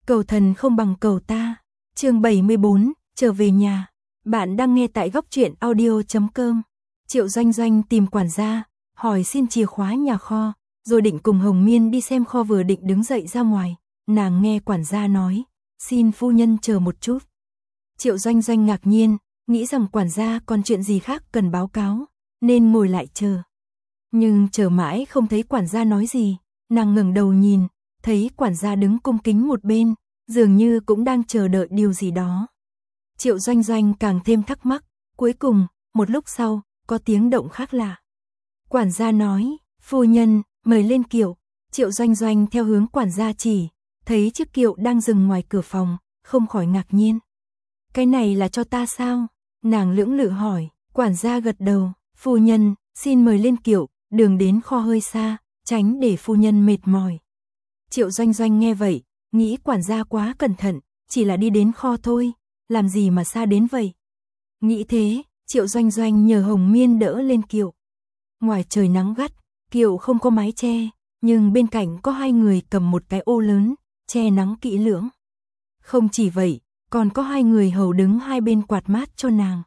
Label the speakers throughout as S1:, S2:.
S1: Cầu thần không bằng cầu ta. Chương 74, trở về nhà. Bạn đang nghe tại góc truyện audio.com. Triệu Doanh Doanh tìm quản gia, hỏi xin chìa khóa nhà kho, rồi định cùng Hồng Miên đi xem kho, vừa định đứng dậy ra ngoài, nàng nghe quản gia nói, xin phu nhân chờ một chút. Triệu Doanh Doanh ngạc nhiên, nghĩ rằng quản gia còn chuyện gì khác cần báo cáo, nên ngồi lại chờ. Nhưng chờ mãi không thấy quản gia nói gì, nàng ngẩng đầu nhìn, thấy quản gia đứng cung kính một bên, dường như cũng đang chờ đợi điều gì đó. Triệu Doanh Doanh càng thêm thắc mắc, cuối cùng, một lúc sau, có tiếng động khác lạ. Quản gia nói, phu nhân, mời lên kiệu. Triệu Doanh Doanh theo hướng quản gia chỉ, thấy chiếc kiệu đang dừng ngoài cửa phòng, không khỏi ngạc nhiên. Cái này là cho ta sao? Nàng lưỡng lự hỏi, quản gia gật đầu, phu nhân, xin mời lên kiệu, đường đến kho hơi xa, tránh để phu nhân mệt mỏi. Triệu Doanh Doanh nghe vậy, nghĩ quản gia quá cẩn thận, chỉ là đi đến kho thôi, làm gì mà xa đến vậy. Nghĩ thế, Triệu Doanh Doanh nhờ Hồng Miên đỡ lên kiệu. Ngoài trời nắng gắt, kiệu không có mái che, nhưng bên cạnh có hai người cầm một cái ô lớn, che nắng kỹ lưỡng. Không chỉ vậy, còn có hai người hầu đứng hai bên quạt mát cho nàng.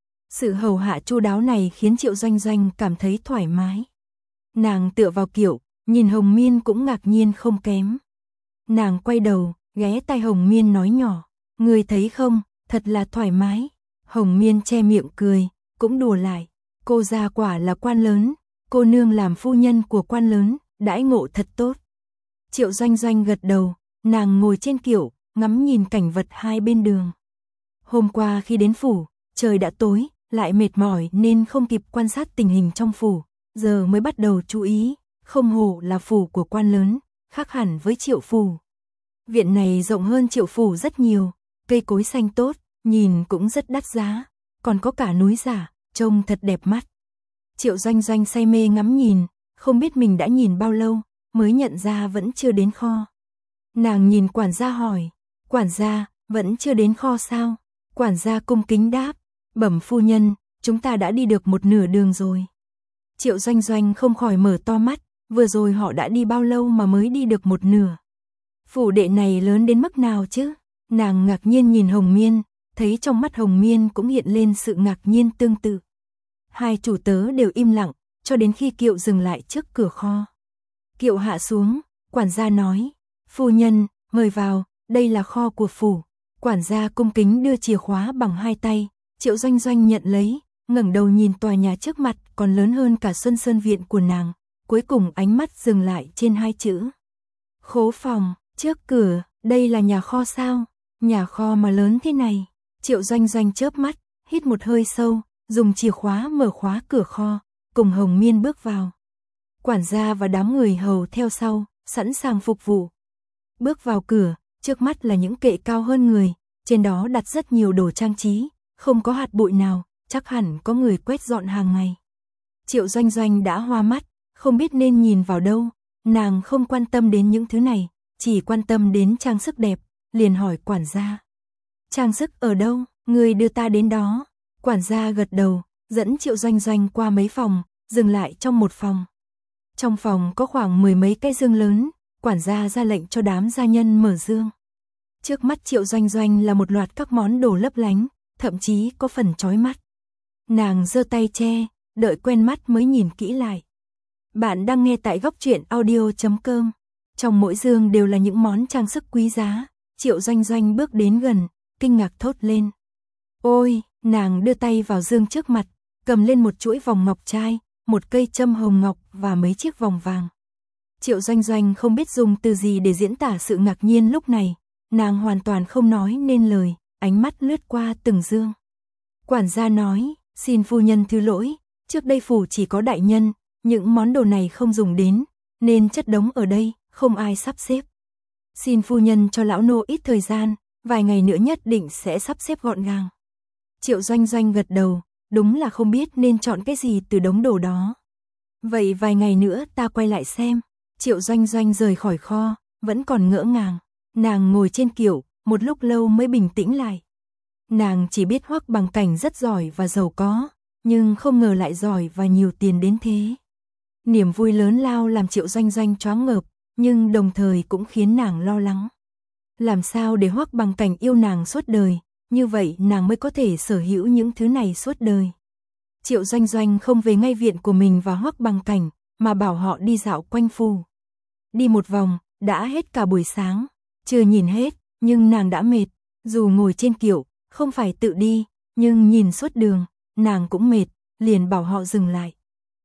S1: Sự hầu hạ chu đáo này khiến Triệu Doanh Doanh cảm thấy thoải mái. Nàng tựa vào kiệu, nhìn Hồng Miên cũng ngạc nhiên không kém. Nàng quay đầu, ghé tai Hồng Miên nói nhỏ, người thấy không, thật là thoải mái. Hồng Miên che miệng cười, cũng đùa lại, cô gia quả là quan lớn, cô nương làm phu nhân của quan lớn, đãi ngộ thật tốt. Triệu Doanh Doanh gật đầu, nàng ngồi trên kiệu, ngắm nhìn cảnh vật hai bên đường. Hôm qua khi đến phủ, trời đã tối, lại mệt mỏi nên không kịp quan sát tình hình trong phủ, giờ mới bắt đầu chú ý, không hổ là phủ của quan lớn, khác hẳn với Triệu phủ. Viện này rộng hơn Triệu phủ rất nhiều, cây cối xanh tốt, nhìn cũng rất đắt giá, còn có cả núi giả, trông thật đẹp mắt. Triệu Doanh Doanh say mê ngắm nhìn, không biết mình đã nhìn bao lâu, mới nhận ra vẫn chưa đến kho. Nàng nhìn quản gia hỏi, quản gia, vẫn chưa đến kho sao? Quản gia cung kính đáp, bẩm phu nhân, chúng ta đã đi được một nửa đường rồi. Triệu Doanh Doanh không khỏi mở to mắt, vừa rồi họ đã đi bao lâu mà mới đi được một nửa. Phủ đệ này lớn đến mức nào chứ? Nàng ngạc nhiên nhìn Hồng Miên, thấy trong mắt Hồng Miên cũng hiện lên sự ngạc nhiên tương tự. Hai chủ tớ đều im lặng, cho đến khi kiệu dừng lại trước cửa kho. Kiệu hạ xuống, quản gia nói, phu nhân, mời vào, đây là kho của phủ. Quản gia cung kính đưa chìa khóa bằng hai tay, Triệu Doanh Doanh nhận lấy, ngẩng đầu nhìn tòa nhà trước mặt còn lớn hơn cả Xuân Sơn Viện của nàng, cuối cùng ánh mắt dừng lại trên hai chữ. Khố phòng, trước cửa, đây là nhà kho sao? Nhà kho mà lớn thế này. Triệu Doanh Doanh chớp mắt, hít một hơi sâu, dùng chìa khóa mở khóa cửa kho, cùng Hồng Miên bước vào. Quản gia và đám người hầu theo sau, sẵn sàng phục vụ. Bước vào cửa, trước mắt là những kệ cao hơn người, trên đó đặt rất nhiều đồ trang trí, không có hạt bụi nào, chắc hẳn có người quét dọn hàng ngày. Triệu Doanh Doanh đã hoa mắt, không biết nên nhìn vào đâu, nàng không quan tâm đến những thứ này, chỉ quan tâm đến trang sức đẹp, liền hỏi quản gia. Trang sức ở đâu, người đưa ta đến đó. Quản gia gật đầu, dẫn Triệu Doanh Doanh qua mấy phòng, dừng lại trong một phòng. Trong phòng có khoảng 10 mấy cái dương lớn, quản gia ra lệnh cho đám gia nhân mở dương. Trước mắt Triệu Doanh Doanh là một loạt các món đồ lấp lánh, thậm chí có phần chói mắt. Nàng giơ tay che, đợi quen mắt mới nhìn kỹ lại. Bạn đang nghe tại góc truyện audio.com. Trong mỗi dương đều là những món trang sức quý giá. Triệu Doanh Doanh bước đến gần, kinh ngạc thốt lên. Ôi, nàng đưa tay vào dương trước mặt, cầm lên một chuỗi vòng ngọc trai, một cây châm hồng ngọc và mấy chiếc vòng vàng. Triệu Doanh Doanh không biết dùng từ gì để diễn tả sự ngạc nhiên lúc này, nàng hoàn toàn không nói nên lời, ánh mắt lướt qua từng dương. Quản gia nói, xin phu nhân thứ lỗi, trước đây phủ chỉ có đại nhân, những món đồ này không dùng đến, nên chất đống ở đây, không ai sắp xếp. Xin phu nhân cho lão nô ít thời gian, vài ngày nữa nhất định sẽ sắp xếp gọn gàng. Triệu Doanh Doanh gật đầu, đúng là không biết nên chọn cái gì từ đống đồ đó. Vậy vài ngày nữa ta quay lại xem. Triệu Doanh Doanh rời khỏi kho, vẫn còn ngỡ ngàng. Nàng ngồi trên kiệu, một lúc lâu mới bình tĩnh lại. Nàng chỉ biết Hoắc Bằng Cảnh rất giỏi và giàu có, nhưng không ngờ lại giỏi và nhiều tiền đến thế. Niềm vui lớn lao làm Triệu Doanh Doanh choáng ngợp, nhưng đồng thời cũng khiến nàng lo lắng. Làm sao để Hoắc Bằng Cảnh yêu nàng suốt đời, như vậy nàng mới có thể sở hữu những thứ này suốt đời. Triệu Doanh Doanh không về ngay viện của mình và Hoắc Bằng Cảnh, mà bảo họ đi dạo quanh phủ. Đi một vòng, đã hết cả buổi sáng, chưa nhìn hết, nhưng nàng đã mệt, dù ngồi trên kiệu, không phải tự đi, nhưng nhìn suốt đường, nàng cũng mệt, liền bảo họ dừng lại.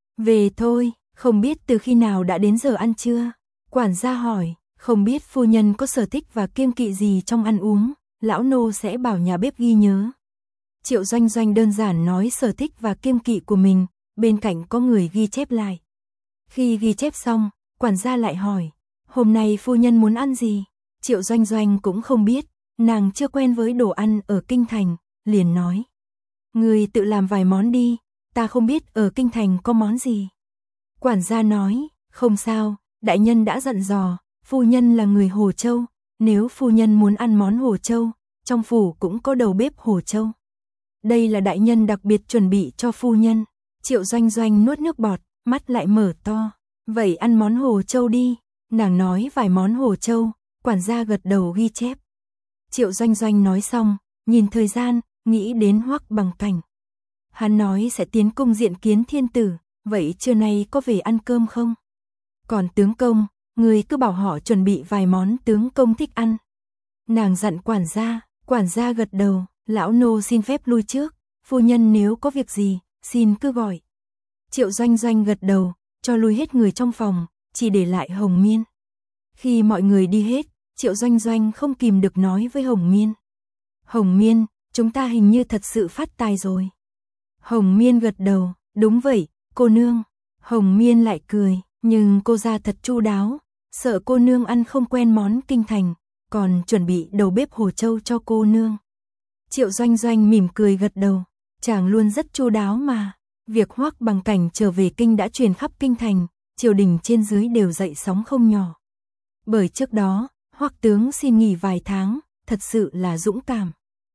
S1: Về thôi, không biết từ khi nào đã đến giờ ăn trưa. Quản gia hỏi, không biết phu nhân có sở thích và kiêng kỵ gì trong ăn uống, lão nô sẽ bảo nhà bếp ghi nhớ. Triệu Doanh Doanh đơn giản nói sở thích và kiêng kỵ của mình, bên cạnh có người ghi chép lại. Khi ghi chép xong, quản gia lại hỏi, hôm nay phu nhân muốn ăn gì? Triệu Doanh Doanh cũng không biết, nàng chưa quen với đồ ăn ở Kinh Thành, liền nói. Người tự làm vài món đi, ta không biết ở Kinh Thành có món gì. Quản gia nói, không sao, đại nhân đã dặn dò, phu nhân là người Hồ Châu, nếu phu nhân muốn ăn món Hồ Châu, trong phủ cũng có đầu bếp Hồ Châu. Đây là đại nhân đặc biệt chuẩn bị cho phu nhân. Triệu Doanh Doanh nuốt nước bọt, mắt lại mở to. Vậy ăn món Hồ Châu đi. Nàng nói vài món Hồ Châu, quản gia gật đầu ghi chép. Triệu Doanh Doanh nói xong, nhìn thời gian, nghĩ đến Hoắc Bằng Cảnh. Hắn nói sẽ tiến cung diện kiến thiên tử, vậy trưa nay có về ăn cơm không? Còn tướng công, người cứ bảo họ chuẩn bị vài món tướng công thích ăn. Nàng dặn quản gia gật đầu, lão nô xin phép lui trước, phu nhân nếu có việc gì, xin cứ gọi. Triệu Doanh Doanh gật đầu, cho lui hết người trong phòng, chỉ để lại Hồng Miên. Khi mọi người đi hết, Triệu Doanh Doanh không kìm được nói với Hồng Miên. Hồng Miên, chúng ta hình như thật sự phát tài rồi. Hồng Miên gật đầu, đúng vậy, cô nương. Hồng Miên lại cười, nhưng cô ra thật chu đáo, sợ cô nương ăn không quen món Kinh Thành, còn chuẩn bị đầu bếp Hồ Châu cho cô nương. Triệu Doanh Doanh mỉm cười gật đầu, chàng luôn rất chu đáo mà. Việc Hoắc Bằng Cảnh trở về kinh đã truyền khắp Kinh Thành, triều đình trên dưới đều dậy sóng không nhỏ. Bởi trước đó, Hoắc tướng xin nghỉ vài tháng, thật sự là dũng cảm.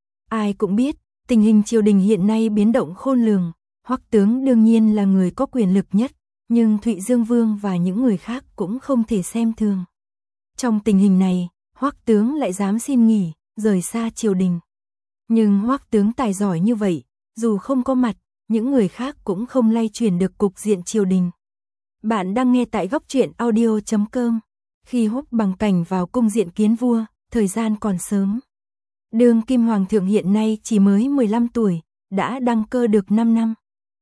S1: Ai cũng biết, tình hình triều đình hiện nay biến động khôn lường, Hoắc tướng đương nhiên là người có quyền lực nhất, nhưng Thụy Dương Vương và những người khác cũng không thể xem thường. Trong tình hình này, Hoắc tướng lại dám xin nghỉ, rời xa triều đình. Nhưng Hoắc tướng tài giỏi như vậy, dù không có mặt, những người khác cũng không lay chuyển được cục diện triều đình. Bạn đang nghe tại góc truyện audio.com. Khi Hoắc Bằng Cảnh vào cung diện kiến vua, thời gian còn sớm. Đương kim hoàng thượng hiện nay chỉ mới 15 tuổi, đã đăng cơ được 5 năm.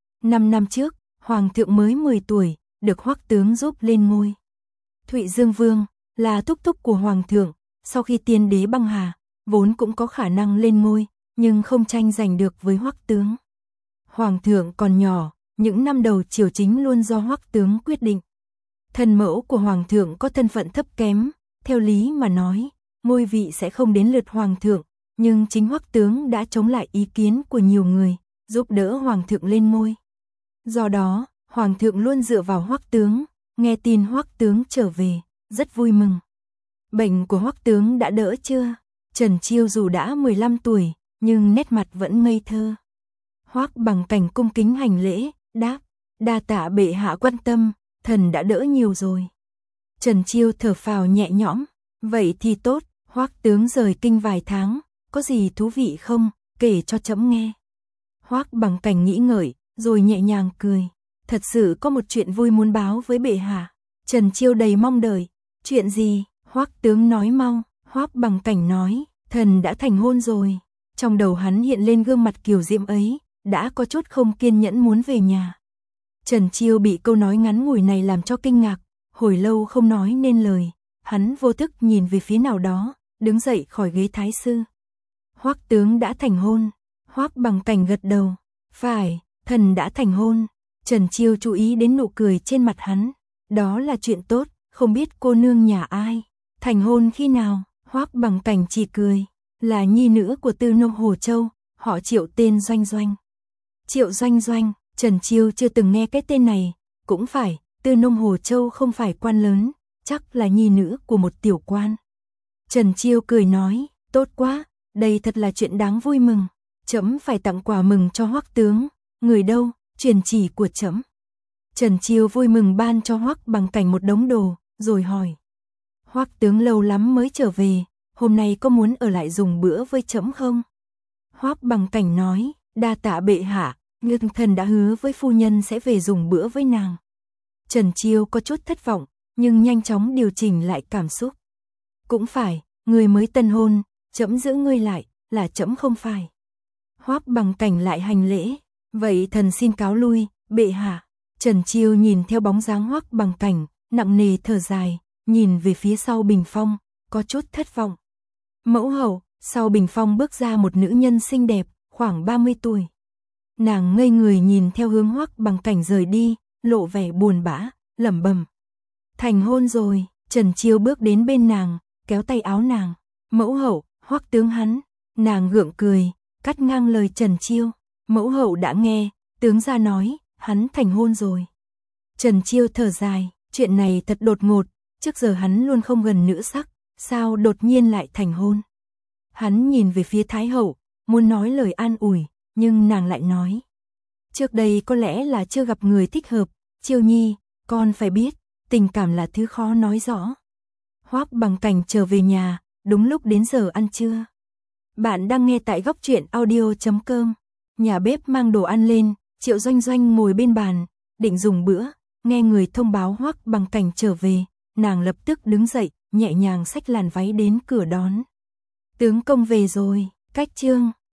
S1: 5 năm trước, hoàng thượng mới 10 tuổi, được Hoắc tướng giúp lên ngôi. Thụy Dương Vương là thúc thúc của hoàng thượng, sau khi tiên đế băng hà, vốn cũng có khả năng lên ngôi, nhưng không tranh giành được với Hoắc tướng. Hoàng thượng còn nhỏ, những năm đầu triều chính luôn do Hoắc tướng quyết định. Thân mẫu của hoàng thượng có thân phận thấp kém, theo lý mà nói, ngôi vị sẽ không đến lượt hoàng thượng, nhưng chính Hoắc tướng đã chống lại ý kiến của nhiều người, giúp đỡ hoàng thượng lên ngôi. Do đó, hoàng thượng luôn dựa vào Hoắc tướng, nghe tin Hoắc tướng trở về, rất vui mừng. Bệnh của Hoắc tướng đã đỡ chưa? Trần Chiêu dù đã 15 tuổi, nhưng nét mặt vẫn ngây thơ. Hoắc Bằng Cảnh cung kính hành lễ, đáp, đa tạ bệ hạ quan tâm, thần đã đỡ nhiều rồi. Trần Chiêu thở phào nhẹ nhõm, vậy thì tốt, Hoắc tướng rời kinh vài tháng, có gì thú vị không, kể cho trẫm nghe. Hoắc Bằng Cảnh nghĩ ngợi, rồi nhẹ nhàng cười, thật sự có một chuyện vui muốn báo với bệ hạ. Trần Chiêu đầy mong đợi, chuyện gì? Hoắc tướng nói mau. Hoắc Bằng Cảnh nói, thần đã thành hôn rồi. Trong đầu hắn hiện lên gương mặt kiều diễm ấy, đã có chút không kiên nhẫn muốn về nhà. Trần Chiêu bị câu nói ngắn ngủi này làm cho kinh ngạc, hồi lâu không nói nên lời, hắn vô thức nhìn về phía nào đó, đứng dậy khỏi ghế thái sư. Hoắc tướng đã thành hôn. Hoắc Bằng Cảnh gật đầu, phải, thần đã thành hôn. Trần Chiêu chú ý đến nụ cười trên mặt hắn, đó là chuyện tốt, không biết cô nương nhà ai, thành hôn khi nào? Hoắc Bằng Cảnh chỉ cười, là nhi nữ của tư nông Hồ Châu, họ Triệu tên Doanh Doanh. Triệu Doanh Doanh, Trần Chiêu chưa từng nghe cái tên này, cũng phải, tư nông Hồ Châu không phải quan lớn, chắc là nhi nữ của một tiểu quan. Trần Chiêu cười nói, tốt quá, đây thật là chuyện đáng vui mừng, trẫm phải tặng quà mừng cho Hoắc tướng, người đâu, truyền chỉ của trẫm. Trần Chiêu vui mừng ban cho Hoắc Bằng Cảnh một đống đồ, rồi hỏi. Hoắc tướng lâu lắm mới trở về, hôm nay có muốn ở lại dùng bữa với trẫm không? Hoắc Bằng Cảnh nói, đa tạ bệ hạ, Ngưng thần đã hứa với phu nhân sẽ về dùng bữa với nàng. Trần Chiêu có chút thất vọng, nhưng nhanh chóng điều chỉnh lại cảm xúc. Cũng phải, người mới tân hôn, trẫm giữ ngươi lại, là trẫm không phải. Hoắc Bằng Cảnh lại hành lễ, vậy thần xin cáo lui, bệ hạ. Trần Chiêu nhìn theo bóng dáng Hoắc Bằng Cảnh, nặng nề thở dài, nhìn về phía sau bình phong, có chút thất vọng. Mẫu hậu, sau bình phong bước ra một nữ nhân xinh đẹp, khoảng 30 tuổi. Nàng ngây người nhìn theo hướng Hoắc Bằng Cảnh rời đi, lộ vẻ buồn bã, lẩm bẩm. Thành hôn rồi. Trần Chiêu bước đến bên nàng, kéo tay áo nàng. Mẫu hậu, Hoắc tướng hắn. Nàng gượng cười, cắt ngang lời Trần Chiêu. Mẫu hậu đã nghe, tướng gia nói, hắn thành hôn rồi. Trần Chiêu thở dài, chuyện này thật đột ngột, trước giờ hắn luôn không gần nữ sắc, sao đột nhiên lại thành hôn. Hắn nhìn về phía Thái hậu, muốn nói lời an ủi, nhưng nàng lại nói. Trước đây có lẽ là chưa gặp người thích hợp, Chiêu nhi, con phải biết, tình cảm là thứ khó nói rõ. Hoắc Bằng Cảnh trở về nhà, đúng lúc đến giờ ăn trưa. Bạn đang nghe tại góc truyện audio.com. Nhà bếp mang đồ ăn lên, Triệu Doanh Doanh ngồi bên bàn, định dùng bữa, nghe người thông báo Hoắc Bằng Cảnh trở về, nàng lập tức đứng dậy, nhẹ nhàng xách làn váy đến cửa đón. Tướng công về rồi, cách chương